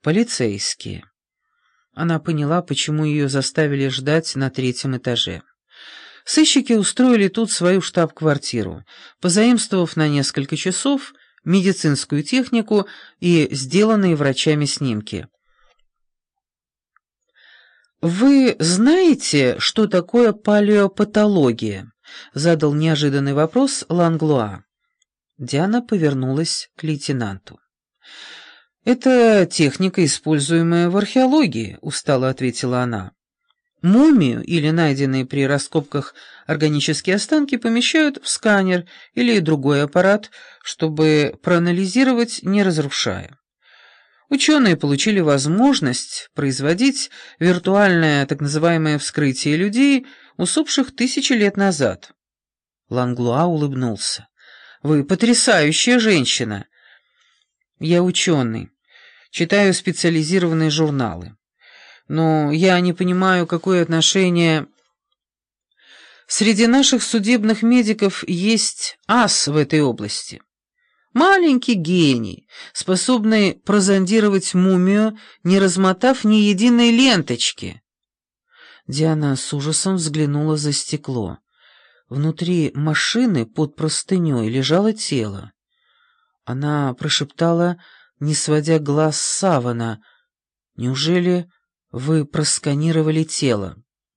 Полицейские. Она поняла, почему ее заставили ждать на 3-м этаже. Сыщики устроили тут свою штаб-квартиру, позаимствовав на несколько часов медицинскую технику и сделанные врачами снимки. «Вы знаете, что такое палеопатология?» — задал неожиданный вопрос Ланглуа. Диана повернулась к лейтенанту. «Это техника, используемая в археологии», — устало ответила она. «Мумию или найденные при раскопках органические останки помещают в сканер или другой аппарат, чтобы проанализировать, не разрушая. Ученые получили возможность производить виртуальное так называемое вскрытие людей, усопших 1000 лет назад». Ланглуа улыбнулся. «Вы потрясающая женщина!» «Я ученый, читаю специализированные журналы. Но я не понимаю, какое отношение... Среди наших судебных медиков есть ас в этой области. Маленький гений, способный прозондировать мумию, не размотав ни единой ленточки». Диана с ужасом взглянула за стекло. Внутри машины под простыней лежало тело. Она прошептала, не сводя глаз с савана: «Неужели вы просканировали тело?»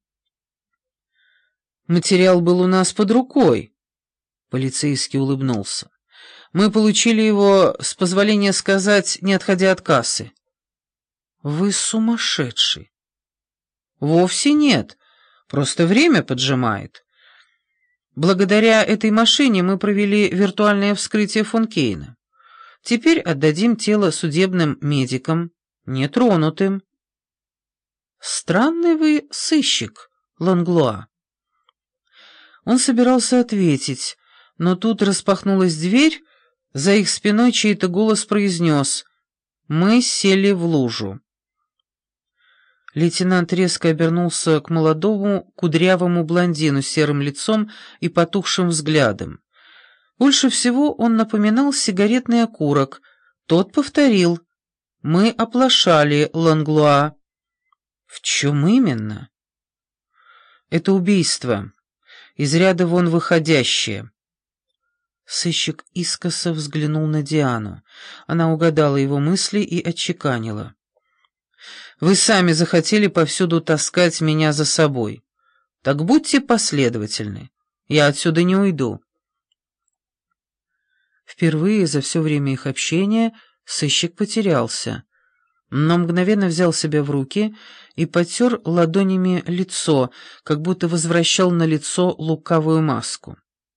«Материал был у нас под рукой», — полицейский улыбнулся. «Мы получили его, с позволения сказать, не отходя от кассы». «Вы сумасшедший». «Вовсе нет, просто время поджимает. Благодаря этой машине мы провели виртуальное вскрытие фон Кейна. Теперь отдадим тело судебным медикам, нетронутым». «Странный вы сыщик, Ланглуа». Он собирался ответить, но тут распахнулась дверь, за их спиной чей-то голос произнес: «Мы сели в лужу». Лейтенант резко обернулся к молодому кудрявому блондину с серым лицом и потухшим взглядом. Больше всего он напоминал сигаретный окурок. Тот повторил: «Мы оплошали, Ланглуа». «В чем именно?» «Это убийство. Из ряда вон выходящее». Сыщик искоса взглянул на Диану. Она угадала его мысли и отчеканила: «Вы сами захотели повсюду таскать меня за собой. Так будьте последовательны. Я отсюда не уйду». Впервые за все время их общения сыщик потерялся, но мгновенно взял себя в руки и потер ладонями лицо, как будто возвращал на лицо лукавую маску.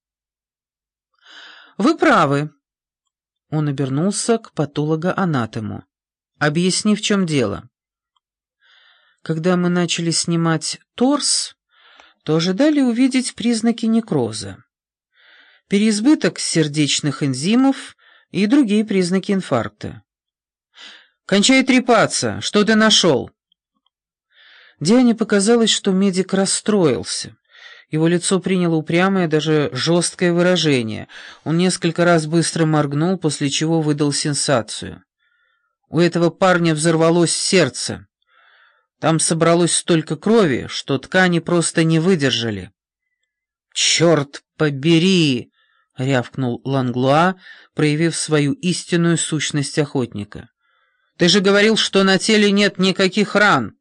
«Вы правы». Он обернулся к патологоанатому. «Объясни, в чем дело». «Когда мы начали снимать торс, то ожидали увидеть признаки некроза. Переизбыток сердечных энзимов и другие признаки инфаркта». «Кончай трепаться! Что ты нашел?» Диане показалось, что медик расстроился. Его лицо приняло упрямое, даже жесткое выражение. Он несколько раз быстро моргнул, после чего выдал сенсацию. «У этого парня взорвалось сердце. Там собралось столько крови, что ткани просто не выдержали». «Черт побери!» — рявкнул Ланглуа, проявив свою истинную сущность охотника. «Ты же говорил, что на теле нет никаких ран».